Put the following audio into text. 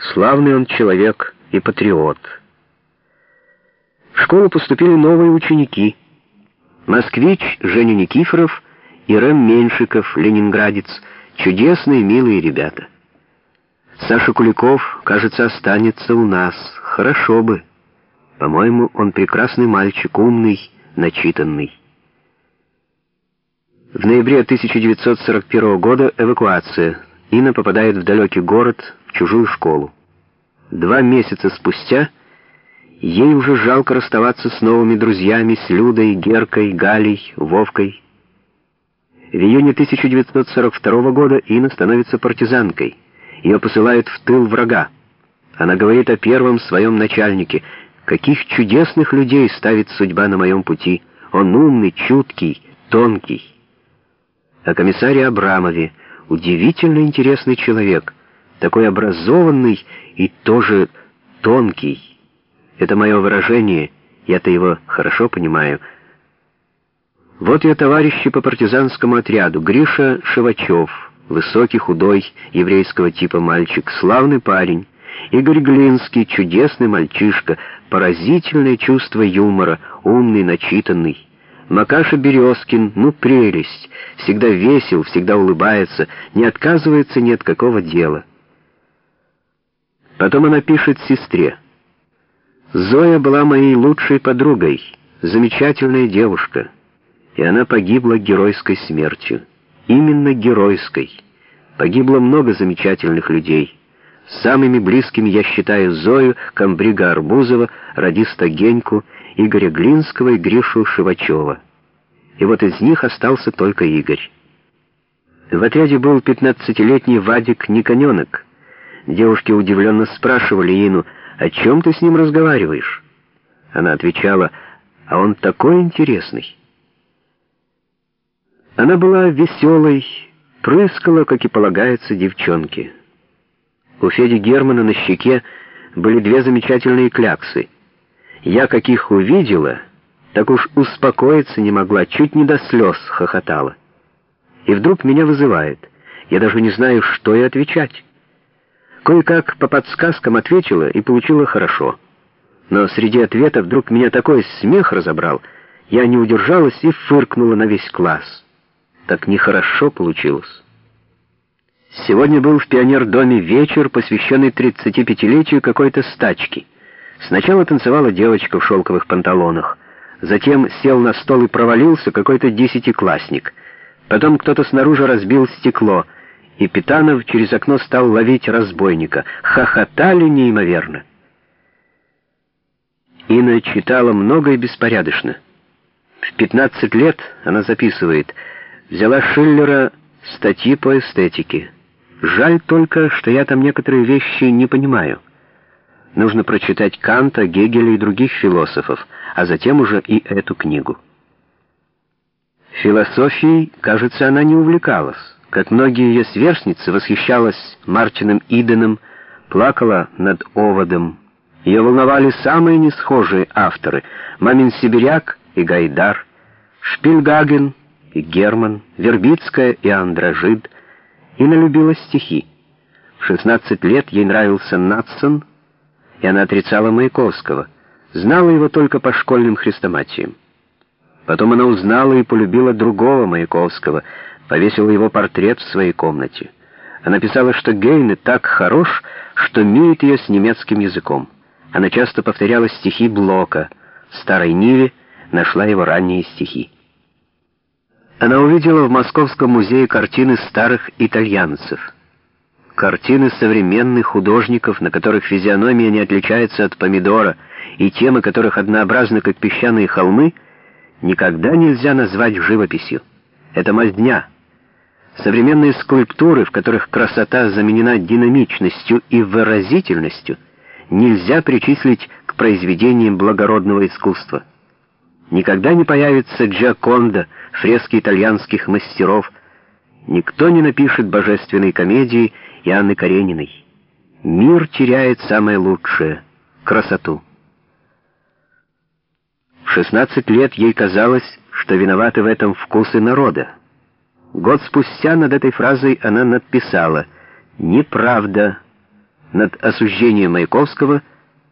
Славный он человек и патриот. В школу поступили новые ученики. Москвич Женя Никифоров и Рэм Меньшиков, ленинградец, чудесные, милые ребята. Саша Куликов, кажется, останется у нас. Хорошо бы. По-моему, он прекрасный мальчик, умный, начитанный. В ноябре 1941 года эвакуация. Инна попадает в далекий город, в чужую школу. 2 месяца спустя ей уже жалко расставаться с новыми друзьями, с Людой, Геркой, Галей, Вовкой. В июне 1942 года Инна становится партизанкой. Ее посылают в тыл врага. Она говорит о первом своем начальнике. «Каких чудесных людей ставит судьба на моем пути! Он умный, чуткий, тонкий». О комиссаре Абрамове. Удивительно интересный человек, такой образованный и тоже тонкий. Это мое выражение, я-то его хорошо понимаю. Вот ее товарищи по партизанскому отряду. Гриша Шивачев, высокий, худой, еврейского типа мальчик, славный парень. Игорь Глинский, чудесный мальчишка, поразительное чувство юмора, умный, начитанный. Макаша Березкин, ну прелесть, всегда весел, всегда улыбается, не отказывается ни от какого дела. Потом она пишет сестре. «Зоя была моей лучшей подругой, замечательная девушка, и она погибла геройской смертью. Именно геройской. Погибло много замечательных людей. Самыми близкими я считаю Зою, комбрига Арбузова, радиста Геньку, Игоря Глинского и Гришу Шивачева. И вот из них остался только Игорь». В отряде был 15-летний Вадик Никоненок. Девушки удивленно спрашивали Ину: «О чем ты с ним разговариваешь?» Она отвечала: «А он такой интересный». Она была веселой, прыскала, как и полагается девчонке. У Феди Германа на щеке были 2 замечательные кляксы. Я, каких увидела, так уж успокоиться не могла, чуть не до слез хохотала. И вдруг меня вызывает. Я даже не знаю, что и отвечать. Кое-как по подсказкам ответила и получила хорошо. Но среди ответа вдруг меня такой смех разобрал, я не удержалась и фыркнула на весь класс. Так нехорошо получилось. Сегодня был в Пионердоме вечер, посвященный 35-летию какой-то стачки. Сначала танцевала девочка в шелковых панталонах, затем сел на стол и провалился какой-то 10-классник. Потом кто-то снаружи разбил стекло, и Питанов через окно стал ловить разбойника. Хохотали неимоверно. Инна читала много и беспорядочно. В 15 лет она записывает: «Взяла Шиллера статьи по эстетике. Жаль только, что я там некоторые вещи не понимаю. Нужно прочитать Канта, Гегеля и других философов, а затем уже и эту книгу». Философией, кажется, она не увлекалась. Как многие ее сверстницы, восхищалась Мартином Иденом, плакала над Оводом. Ее волновали самые несхожие авторы: Мамин Сибиряк и Гайдар, Шпильгаген и Герман, Вербицкая и Андражид. Инна любила стихи. В 16 лет ей нравился Надсон, и она отрицала Маяковского, знала его только по школьным хрестоматиям. Потом она узнала и полюбила другого Маяковского, повесила его портрет в своей комнате. Она писала, что Гейне так хорош, что мирит ее с немецким языком. Она часто повторяла стихи Блока. В Старой Ниве нашла его ранние стихи. Она увидела в Московском музее картины старых итальянцев. Картины современных художников, на которых физиономия не отличается от помидора, и темы которых однообразны, как песчаные холмы, никогда нельзя назвать живописью. Это мазня. Современные скульптуры, в которых красота заменена динамичностью и выразительностью, нельзя причислить к произведениям благородного искусства. Никогда не появится Джиакондо, фрески итальянских мастеров. Никто не напишет божественной комедии и Анны Карениной. Мир теряет самое лучшее — красоту. В 16 лет ей казалось, что виноваты в этом вкусы народа. Год спустя над этой фразой она надписала: «Неправда. над осуждением Маяковского